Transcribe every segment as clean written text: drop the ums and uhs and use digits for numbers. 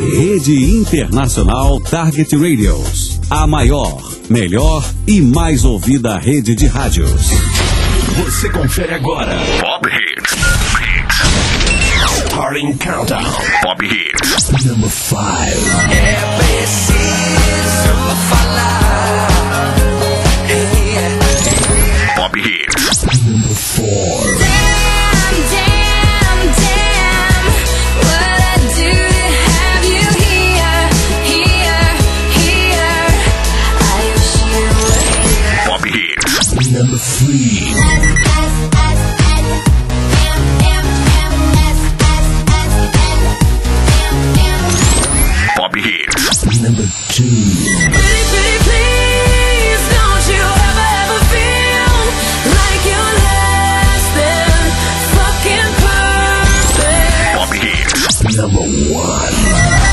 Rede Internacional Target Radios. A maior, melhor e mais ouvida rede de rádios. Você confere agora. Pop Hits. Starting Countdown. Pop Hits. Number 5. É preciso falar. Pop Hits. Number 4. Number 3. Pop Hits. Number 2. Please, don't you ever feel like you're less than fucking perfect. Pop Hits. Number 1.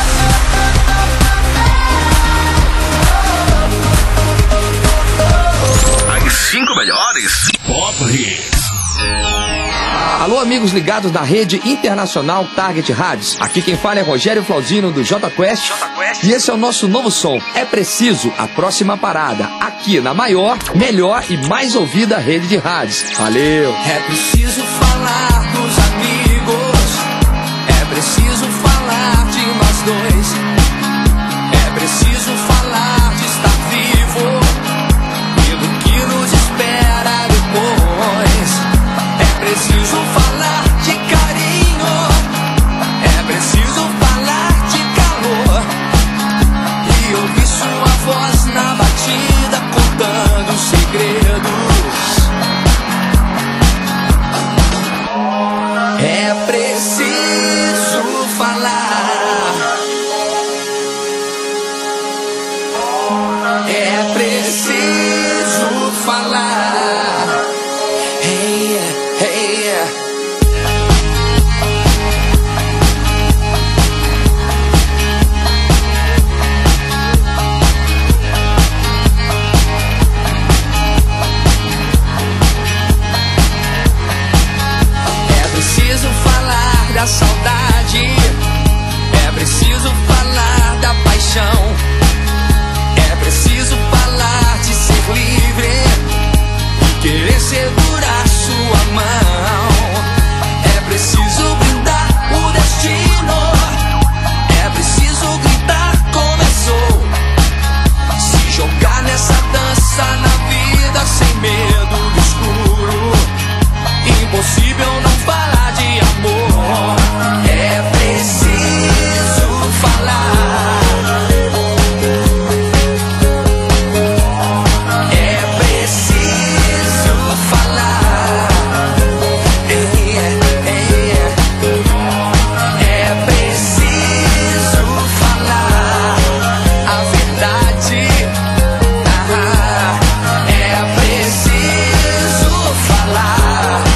Melhores Pop Hits. Alô, amigos ligados na Rede Internacional Target Rádios. Aqui quem fala é Rogério Flauzino do J Quest. E esse é o nosso novo som. É preciso a próxima parada. Aqui na maior, melhor e mais ouvida rede de rádios. Valeu! É preciso falar dos amigos. É preciso falar de nós dois. É preciso falar de estar vivo. É preciso falar de carinho, é preciso falar de calor e ouvir sua voz na batida contando segredos. É preciso falar. É preciso falar. Da saudade, é preciso falar da paixão, é preciso falar de ser livre e querer segurar sua mão, é preciso brindar o destino, é preciso gritar começou, se jogar nessa dança na vida sem medo do escuro, impossível não falar de amor. É preciso falar. É preciso falar. É preciso falar a verdade. É preciso falar.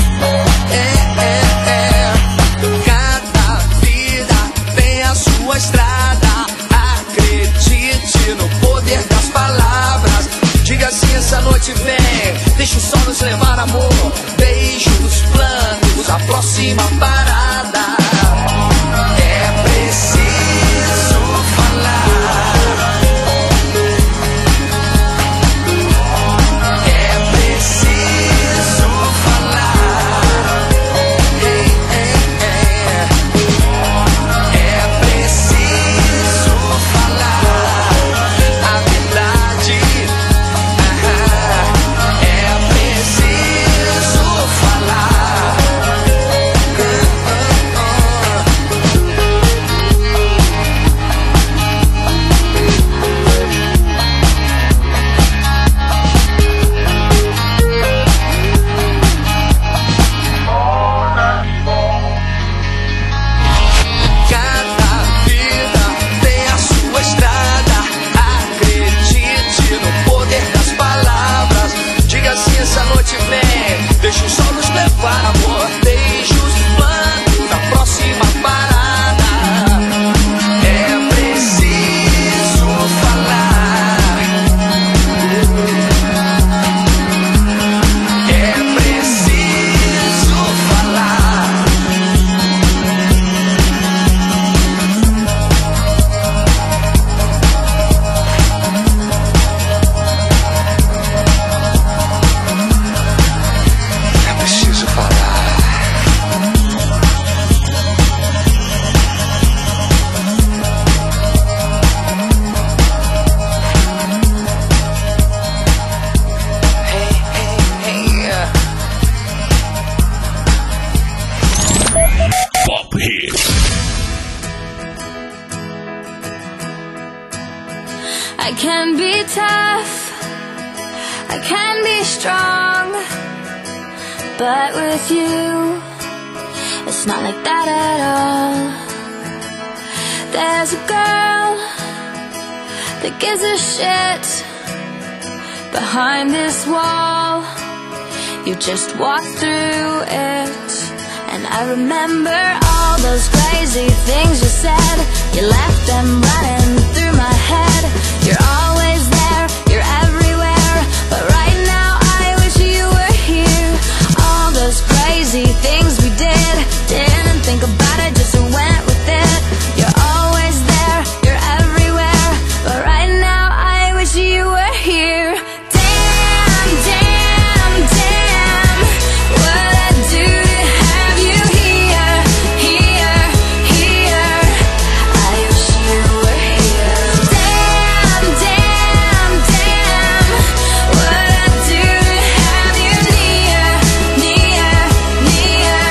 Cada vida tem a sua estrada. Acredite no poder das palavras. Diga assim, essa noite vem. Deixa o sol nos levar, amor. Beijo dos planos, a próxima parada. É preciso falar. É preciso falar. É preciso falar a verdade. É preciso falar. Hits. I can be tough, I can be strong, but with you, it's not like that at all. There's a girl that gives a shit behind this wall. You just walk through it, and I remember all those crazy things you said. You left them running through my head. You're always there, you're everywhere, but right now I wish you were here. All those crazy things we did, didn't think about it, just went with it. You're always there, you're everywhere, but right now I wish you were here. Damn, damn, damn, what I do to have you here, here, here. I wish you were here. Damn, damn, damn, what I do to have you near, near, near.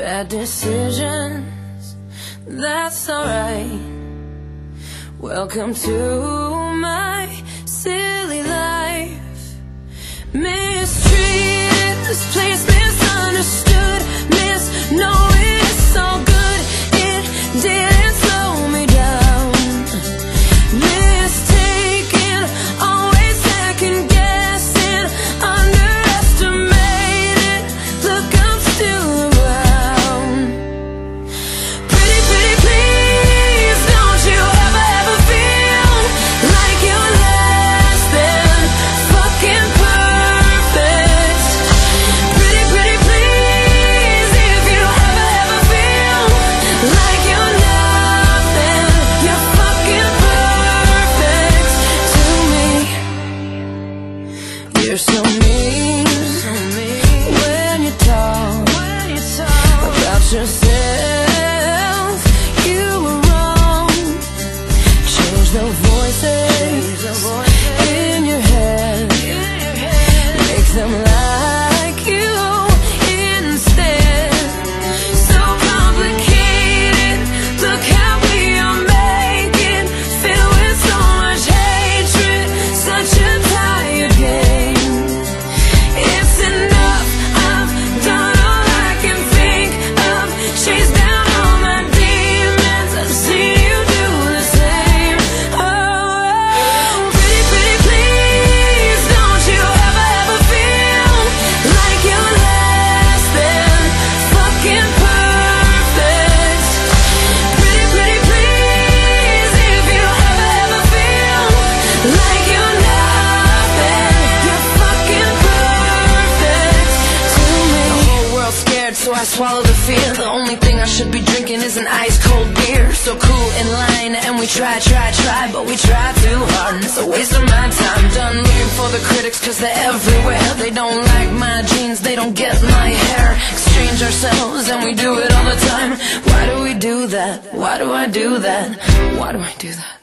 bad decisions, that's alright. Welcome to my silly life. Mistreated, this place misunderstood, knowing it's all good, it didn't slow me down. Mistaken, always second guessing, underestimated, look I'm still around. Pretty, pretty please, don't you ever feel like you're less than fucking perfect. Pretty, pretty please, if you ever feel like you're nothing, you're fucking perfect to me. You're so mean when you talk about yourself. You were wrong. Change the voices in your head, make them like you instead. So complicated, look how we are making, filled with so much hatred, such a tired game. It's enough, I've done all I can think of, chased down all my demons, I've seen you do the same. Oh, pretty, pretty please, don't you ever feel like you're less than fucking perfect. Pretty, pretty please, if you ever feel like you're nothing, you're fucking perfect to me. The whole world's scared, so I swallow the fear. The only thing I should be drinking is an ice cold beer. So cool in line, and we try, but we try too hard, and it's a waste of my time. Done looking for the critics, cause they're everywhere. They don't like my jeans, they don't get my hair. Exchange ourselves, and we do it all the time. Why do we do that? Why do I do that? Why do I do that?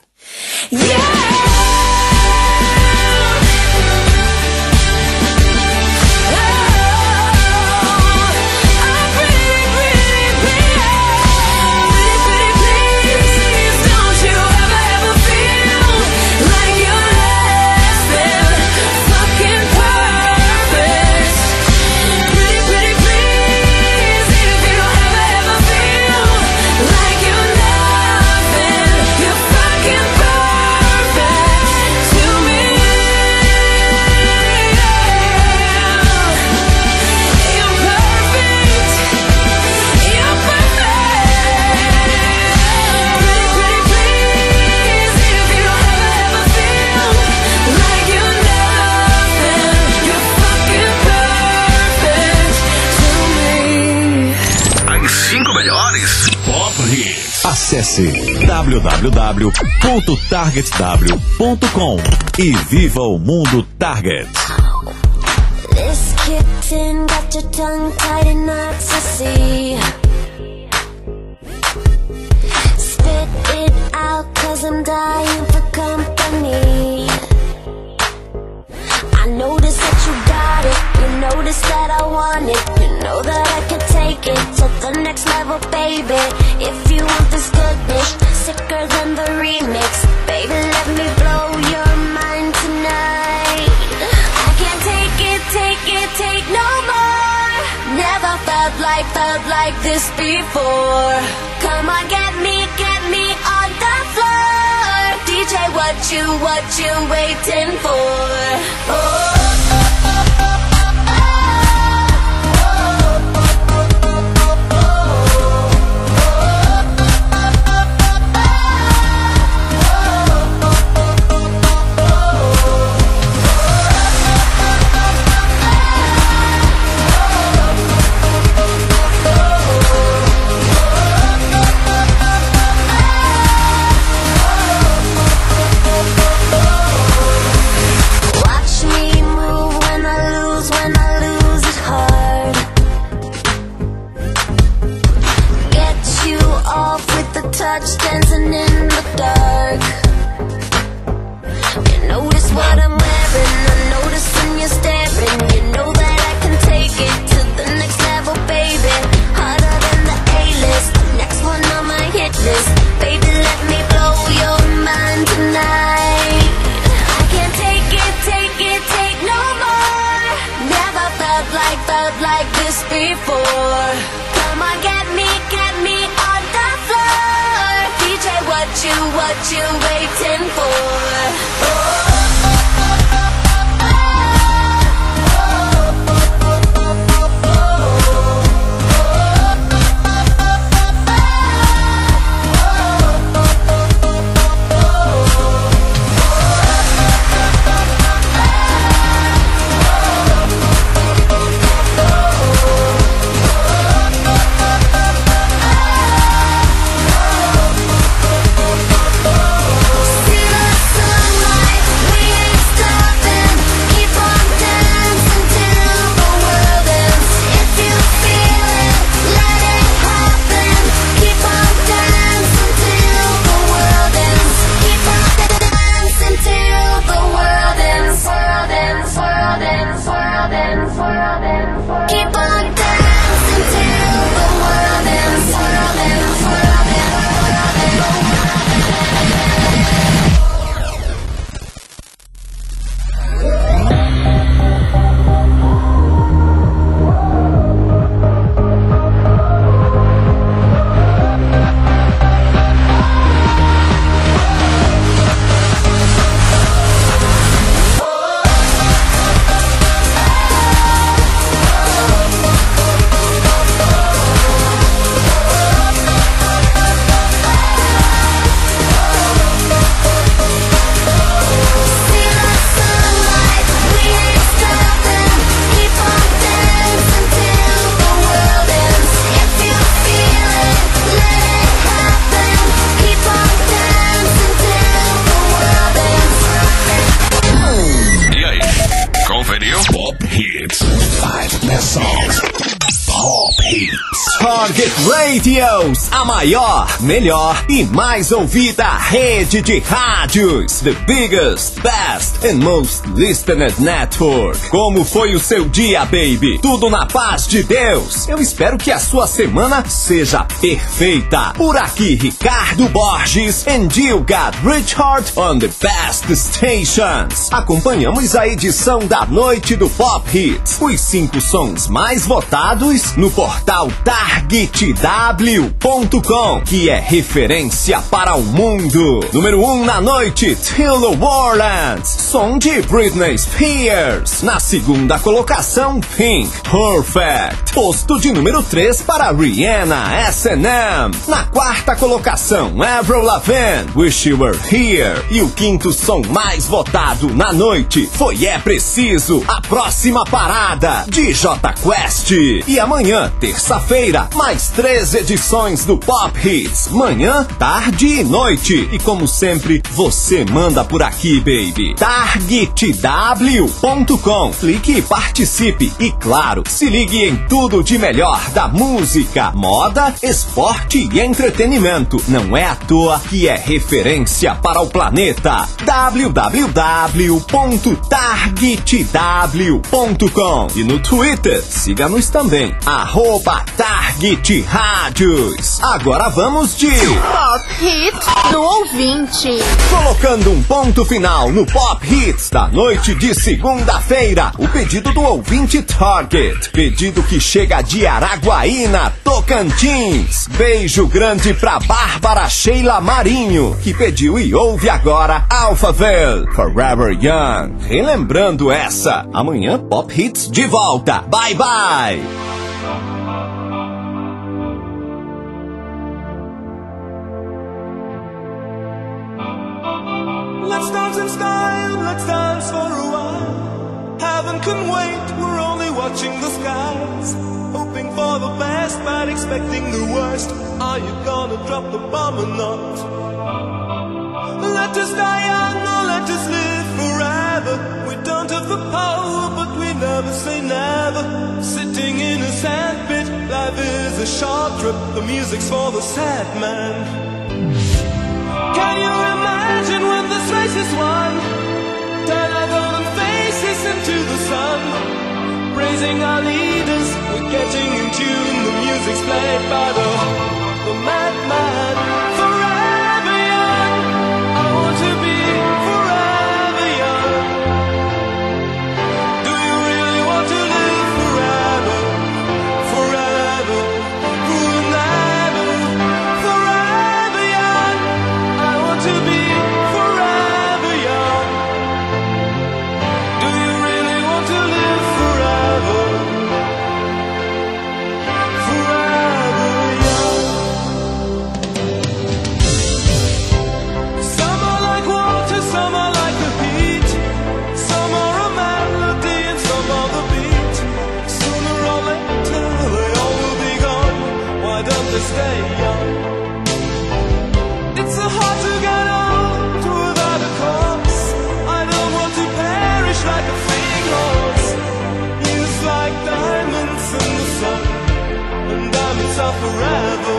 Acesse www.targetw.com e viva o mundo Target. This kitten got your tongue tied in knots to see. Spit it out, cause I'm dying for company. I notice that you got it, you notice that I want it, you know that I can take it to the next level, baby. If you want this goodness, sicker than the remix, baby, let me blow your mind tonight. I can't take no more. Never felt like this before. Come on, get me on the floor. DJ, what you waiting for? Oh. Touch dancing in the dark. You notice what I'm wearing, I notice when you're staring. You know that I can take it to the next level, baby. Harder than what you're waiting for. Target Radios, a maior, melhor e mais ouvida rede de rádios. The biggest, best and most listened network. Como foi o seu dia, baby? Tudo na paz de Deus? Eu espero que a sua semana seja perfeita. Por aqui, Ricardo Borges and you got Richard on the best stations. Acompanhamos a edição da noite do Pop Hits. Os 5 sons mais votados no portal TargetW.com, que é referência para o mundo. Número 1 na noite, Till New Orleans, som de Britney Spears. Na segunda colocação, Pink, Perfect. Posto de número 3 para Rihanna, S&M. Na quarta colocação, Avril Lavigne, Wish You Were Here. E o quinto som mais votado na noite foi É Preciso, a próxima parada de Jota Quest. E amanhã, terça-feira, mais 3 edições do Pop Hits, manhã, tarde e noite. E como sempre, você manda por aqui, baby. TargetW.com. Clique e participe. E claro, se ligue em tudo de melhor da música, moda, esporte e entretenimento. Não é à toa que é referência para o planeta. www.targetw.com. E no Twitter, siga-nos também, @Target Rádios. Agora vamos de Pop Hits do ouvinte. Colocando um ponto final no Pop Hits da noite de segunda-feira. O pedido do ouvinte Target. Pedido que chega de Araguaína, Tocantins. Beijo grande pra Bárbara Sheila Marinho, que pediu e ouve agora Alphaville, Forever Young. Relembrando essa, amanhã Pop Hits de volta. Bye bye. Let's dance in style, let's dance for a while. Heaven can wait, we're only watching the skies. Hoping for the best, but expecting the worst. Are you gonna drop the bomb or not? Let us die young or let us live forever. We don't have the power, but we never say never. Sitting in a sandpit, life is a short trip. The music's for the sad man. Can you imagine when this race is won? Turn our golden faces into the sun. Praising our leaders, we're getting in tune. The music's played by the madman. Forever young, I want to be forever young. Do you really want to live forever? Forever, forever young, I want to to stay young. It's so hard to get old without a cause. I don't want to perish like a fleeing horse. Used like diamonds in the sun, and diamonds are forever.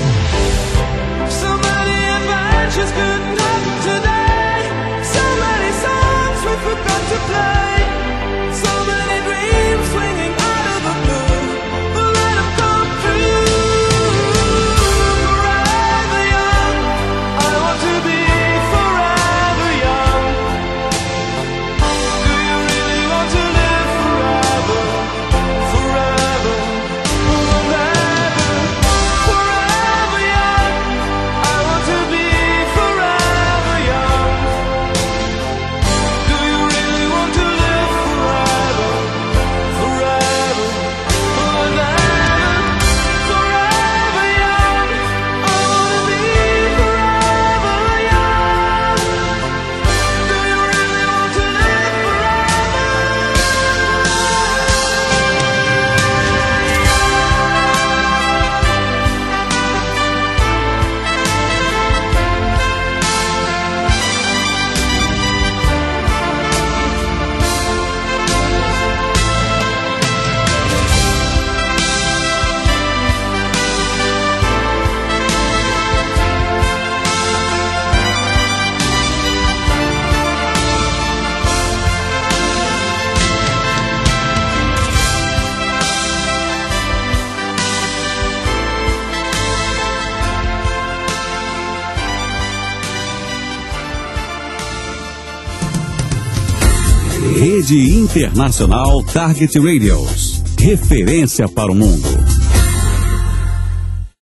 So many adventures couldn't happen today. So many songs we forgot to play. So many dreams swinging out of the blue. But let them come true. Forever young, I want to be forever young. Do you really want to live forever? Forever, forever, forever young. I want to be forever young. Do you really want to live forever? Forever, forever, forever young. I want to be forever young. Do you really want to live Rede Internacional Target Radios. Referência para o mundo.